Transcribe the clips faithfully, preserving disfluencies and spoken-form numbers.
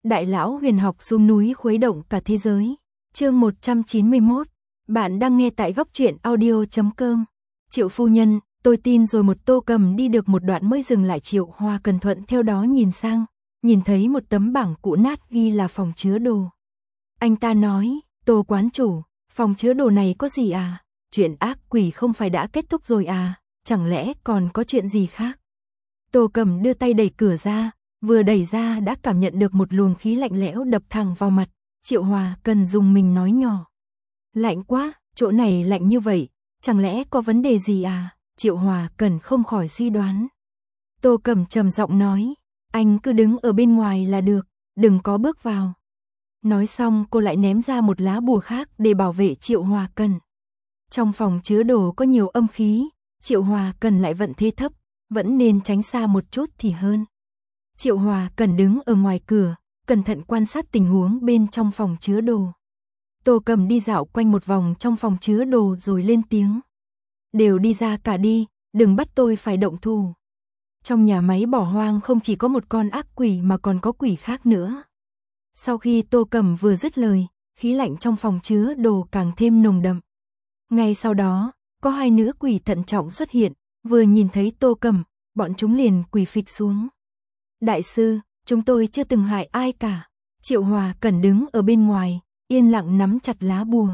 Đại lão huyền học xuống núi khuấy động cả thế giới. Chương một trăm chín mươi mốt. Bạn đang nghe tại góc truyện audio chấm com. Triệu phu nhân, tôi tin rồi. Một Tô Cầm đi được một đoạn mới dừng lại. Triệu Hoa cẩn thận theo đó nhìn sang, nhìn thấy một tấm bảng cũ nát ghi là phòng chứa đồ. Anh ta nói, Tô quán chủ, phòng chứa đồ này có gì à? Chuyện ác quỷ không phải đã kết thúc rồi à? Chẳng lẽ còn có chuyện gì khác? Tô Cầm đưa tay đẩy cửa ra, vừa đẩy ra đã cảm nhận được một luồng khí lạnh lẽo đập thẳng vào mặt. Triệu Hòa cần dùng mình nói nhỏ. Lạnh quá, chỗ này lạnh như vậy, chẳng lẽ có vấn đề gì à? Triệu Hòa cần không khỏi suy đoán. Tô Cầm trầm giọng nói, anh cứ đứng ở bên ngoài là được, đừng có bước vào. Nói xong cô lại ném ra một lá bùa khác để bảo vệ Triệu Hòa Cần. Trong phòng chứa đồ có nhiều âm khí, Triệu Hòa Cần lại vận thế thấp, vẫn nên tránh xa một chút thì hơn. Triệu Hòa Cần đứng ở ngoài cửa, cẩn thận quan sát tình huống bên trong phòng chứa đồ. Tô Cầm đi dạo quanh một vòng trong phòng chứa đồ rồi lên tiếng. Đều đi ra cả đi, đừng bắt tôi phải động thủ. Trong nhà máy bỏ hoang không chỉ có một con ác quỷ mà còn có quỷ khác nữa. Sau khi Tô Cầm vừa dứt lời, khí lạnh trong phòng chứa đồ càng thêm nồng đậm. Ngay sau đó, có hai nữ quỷ thận trọng xuất hiện, vừa nhìn thấy Tô Cầm, bọn chúng liền quỳ phịch xuống. Đại sư, chúng tôi chưa từng hại ai cả. Triệu Hòa Cần đứng ở bên ngoài, yên lặng nắm chặt lá bùa.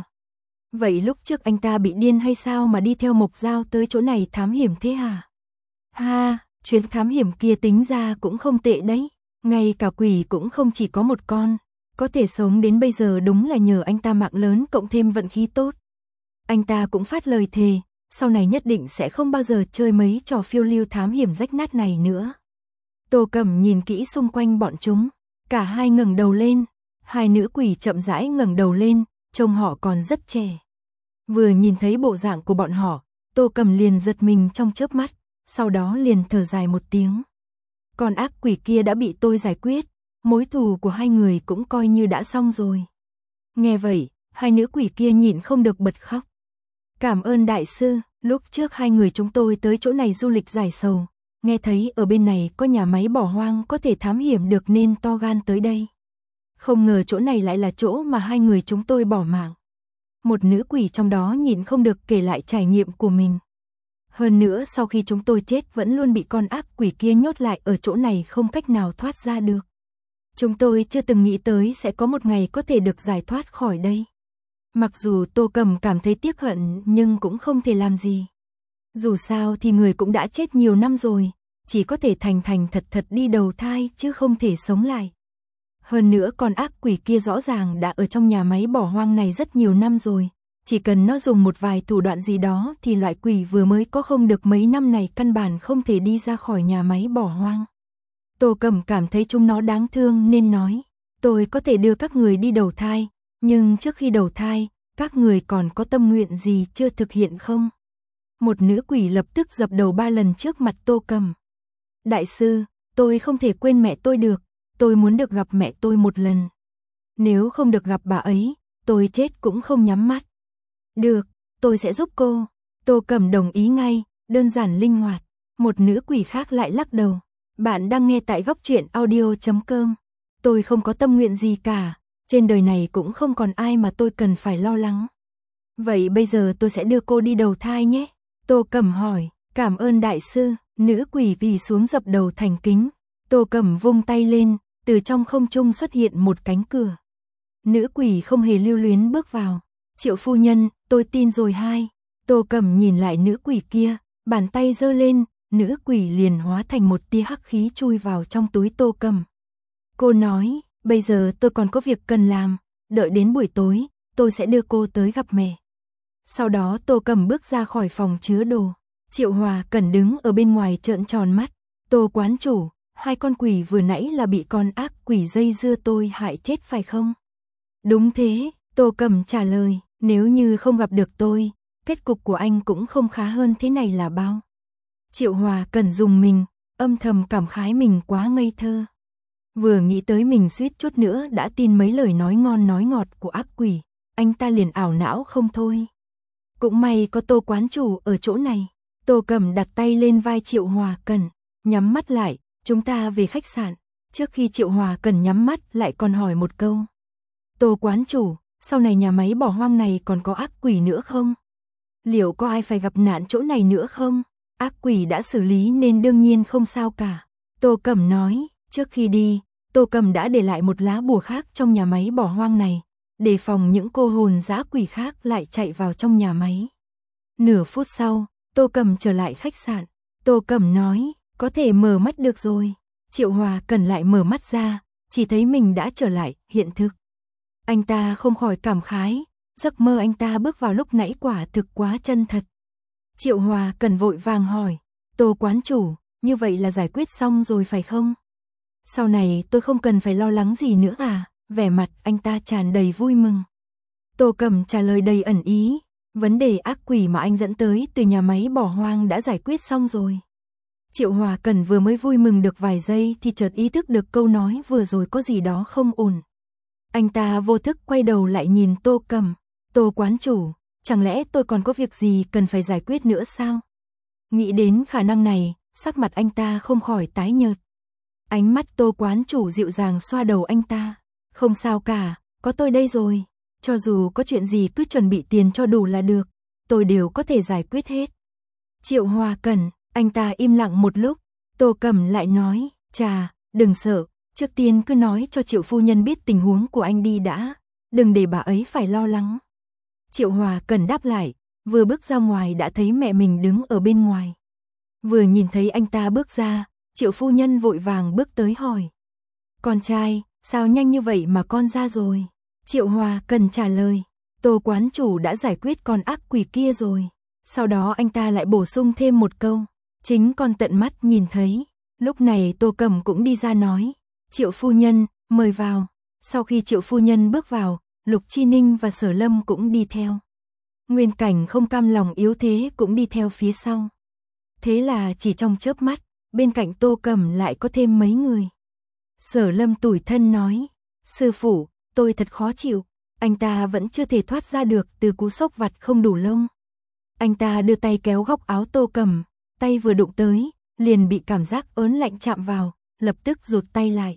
Vậy lúc trước anh ta bị điên hay sao mà đi theo Mộc Giao tới chỗ này thám hiểm thế hả? Ha, chuyến thám hiểm kia tính ra cũng không tệ đấy. Ngay cả quỷ cũng không chỉ có một con. Có thể sống đến bây giờ đúng là nhờ anh ta mạng lớn cộng thêm vận khí tốt. Anh ta cũng phát lời thề, sau này nhất định sẽ không bao giờ chơi mấy trò phiêu lưu thám hiểm rách nát này nữa. Tô Cầm nhìn kỹ xung quanh bọn chúng, cả hai ngẩng đầu lên, hai nữ quỷ chậm rãi ngẩng đầu lên, trông họ còn rất trẻ. Vừa nhìn thấy bộ dạng của bọn họ, Tô Cầm liền giật mình trong chớp mắt, sau đó liền thở dài một tiếng. Con ác quỷ kia đã bị tôi giải quyết, mối thù của hai người cũng coi như đã xong rồi. Nghe vậy, hai nữ quỷ kia nhịn không được bật khóc. Cảm ơn đại sư, lúc trước hai người chúng tôi tới chỗ này du lịch giải sầu, nghe thấy ở bên này có nhà máy bỏ hoang có thể thám hiểm được nên to gan tới đây. Không ngờ chỗ này lại là chỗ mà hai người chúng tôi bỏ mạng. Một nữ quỷ trong đó nhịn không được kể lại trải nghiệm của mình. Hơn nữa sau khi chúng tôi chết vẫn luôn bị con ác quỷ kia nhốt lại ở chỗ này không cách nào thoát ra được. Chúng tôi chưa từng nghĩ tới sẽ có một ngày có thể được giải thoát khỏi đây. Mặc dù Tô Cầm cảm thấy tiếc hận nhưng cũng không thể làm gì. Dù sao thì người cũng đã chết nhiều năm rồi, chỉ có thể thành thành thật thật đi đầu thai chứ không thể sống lại. Hơn nữa con ác quỷ kia rõ ràng đã ở trong nhà máy bỏ hoang này rất nhiều năm rồi. Chỉ cần nó dùng một vài thủ đoạn gì đó thì loại quỷ vừa mới có không được mấy năm này căn bản không thể đi ra khỏi nhà máy bỏ hoang. Tô Cầm cảm thấy chúng nó đáng thương nên nói, tôi có thể đưa các người đi đầu thai, nhưng trước khi đầu thai, các người còn có tâm nguyện gì chưa thực hiện không? Một nữ quỷ lập tức dập đầu ba lần trước mặt Tô Cầm. Đại sư, tôi không thể quên mẹ tôi được, tôi muốn được gặp mẹ tôi một lần. Nếu không được gặp bà ấy, tôi chết cũng không nhắm mắt. Được, tôi sẽ giúp cô. Tô Cầm đồng ý ngay, đơn giản linh hoạt. Một nữ quỷ khác lại lắc đầu. Bạn đang nghe tại góc truyện audio chấm com. Tôi không có tâm nguyện gì cả, trên đời này cũng không còn ai mà tôi cần phải lo lắng. Vậy bây giờ tôi sẽ đưa cô đi đầu thai nhé. Tô Cầm hỏi, cảm ơn đại sư. Nữ quỷ quỳ xuống dập đầu thành kính. Tô Cầm vung tay lên, từ trong không trung xuất hiện một cánh cửa. Nữ quỷ không hề lưu luyến bước vào. Triệu phu nhân, tôi tin rồi hai. Tô Cầm nhìn lại nữ quỷ kia, bàn tay giơ lên, nữ quỷ liền hóa thành một tia hắc khí chui vào trong túi Tô Cầm. Cô nói, bây giờ tôi còn có việc cần làm, đợi đến buổi tối, tôi sẽ đưa cô tới gặp mẹ. Sau đó Tô Cầm bước ra khỏi phòng chứa đồ. Triệu Hòa Cần đứng ở bên ngoài trợn tròn mắt. Tô quán chủ, hai con quỷ vừa nãy là bị con ác quỷ dây dưa tôi hại chết phải không? Đúng thế, Tô Cầm trả lời, nếu như không gặp được tôi, kết cục của anh cũng không khá hơn thế này là bao. Triệu Hòa Cần dùng mình, âm thầm cảm khái mình quá ngây thơ. Vừa nghĩ tới mình suýt chút nữa đã tin mấy lời nói ngon nói ngọt của ác quỷ, anh ta liền ảo não không thôi. Cũng may có Tô quán chủ ở chỗ này. Tô Cầm đặt tay lên vai Triệu Hòa Cần, nhắm mắt lại, chúng ta về khách sạn. Trước khi Triệu Hòa Cần nhắm mắt lại còn hỏi một câu. Tô quán chủ, sau này nhà máy bỏ hoang này còn có ác quỷ nữa không? Liệu có ai phải gặp nạn chỗ này nữa không? Ác quỷ đã xử lý nên đương nhiên không sao cả. Tô Cẩm nói, trước khi đi, Tô Cẩm đã để lại một lá bùa khác trong nhà máy bỏ hoang này, đề phòng những cô hồn dã quỷ khác lại chạy vào trong nhà máy. Nửa phút sau, Tô Cẩm trở lại khách sạn. Tô Cẩm nói, có thể mở mắt được rồi. Triệu Hòa Cần lại mở mắt ra, chỉ thấy mình đã trở lại hiện thực. Anh ta không khỏi cảm khái, giấc mơ anh ta bước vào lúc nãy quả thực quá chân thật. Triệu Hòa Cần vội vàng hỏi, Tô quán chủ, như vậy là giải quyết xong rồi phải không? Sau này tôi không cần phải lo lắng gì nữa à? Vẻ mặt anh ta tràn đầy vui mừng. Tô Cẩm trả lời đầy ẩn ý, vấn đề ác quỷ mà anh dẫn tới từ nhà máy bỏ hoang đã giải quyết xong rồi. Triệu Hòa Cần vừa mới vui mừng được vài giây thì chợt ý thức được câu nói vừa rồi có gì đó không ổn. Anh ta vô thức quay đầu lại nhìn Tô Cẩm. Tô quán chủ, chẳng lẽ tôi còn có việc gì cần phải giải quyết nữa sao? Nghĩ đến khả năng này, sắc mặt anh ta không khỏi tái nhợt. Ánh mắt Tô quán chủ dịu dàng xoa đầu anh ta. Không sao cả, có tôi đây rồi. Cho dù có chuyện gì cứ chuẩn bị tiền cho đủ là được. Tôi đều có thể giải quyết hết. Triệu Hòa Cần, anh ta im lặng một lúc. Tô Cẩm lại nói, chà, đừng sợ. Trước tiên cứ nói cho Triệu phu nhân biết tình huống của anh đi đã. Đừng để bà ấy phải lo lắng. Triệu Hòa Cần đáp lại, vừa bước ra ngoài đã thấy mẹ mình đứng ở bên ngoài. Vừa nhìn thấy anh ta bước ra, Triệu phu nhân vội vàng bước tới hỏi. Con trai, sao nhanh như vậy mà con ra rồi? Triệu Hòa Cần trả lời, Tô quán chủ đã giải quyết con ác quỷ kia rồi. Sau đó anh ta lại bổ sung thêm một câu, chính con tận mắt nhìn thấy. Lúc này Tô Cẩm cũng đi ra nói, Triệu phu nhân, mời vào. Sau khi Triệu phu nhân bước vào, Lục Chi Ninh và Sở Lâm cũng đi theo. Nguyên Cảnh không cam lòng yếu thế cũng đi theo phía sau. Thế là chỉ trong chớp mắt, bên cạnh Tô Cẩm lại có thêm mấy người. Sở Lâm tủi thân nói, sư phụ, tôi thật khó chịu, anh ta vẫn chưa thể thoát ra được từ cú sốc vặt không đủ lông. Anh ta đưa tay kéo góc áo Tô Cẩm, tay vừa đụng tới, liền bị cảm giác ớn lạnh chạm vào, lập tức rụt tay lại.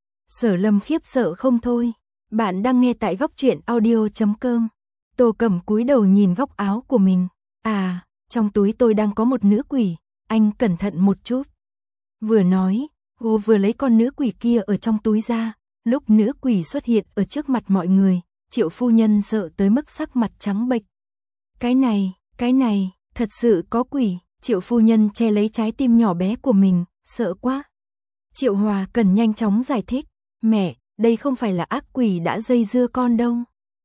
Sở Lâm khiếp sợ không thôi. Bạn đang nghe tại góc truyện audio chấm com. Tô Cẩm cúi đầu nhìn góc áo của mình. À, trong túi tôi đang có một nữ quỷ, anh cẩn thận một chút. Vừa nói, cô vừa lấy con nữ quỷ kia ở trong túi ra. Lúc nữ quỷ xuất hiện ở trước mặt mọi người, Triệu phu nhân sợ tới mức sắc mặt trắng bệch. Cái này, cái này, thật sự có quỷ. Triệu phu nhân che lấy trái tim nhỏ bé của mình, sợ quá. Triệu Hòa Cần nhanh chóng giải thích, mẹ, đây không phải là ác quỷ đã dây dưa con đâu.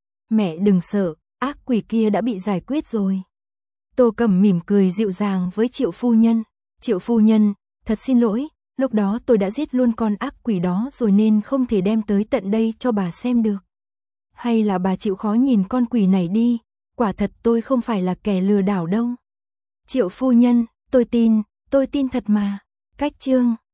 Mẹ đừng sợ, ác quỷ kia đã bị giải quyết rồi. Tô Cẩm mỉm cười dịu dàng với Triệu phu nhân. Triệu phu nhân, thật xin lỗi, lúc đó tôi đã giết luôn con ác quỷ đó rồi nên không thể đem tới tận đây cho bà xem được. Hay là bà chịu khó nhìn con quỷ này đi, quả thật tôi không phải là kẻ lừa đảo đâu. Triệu phu nhân, tôi tin, tôi tin thật mà. Cách chương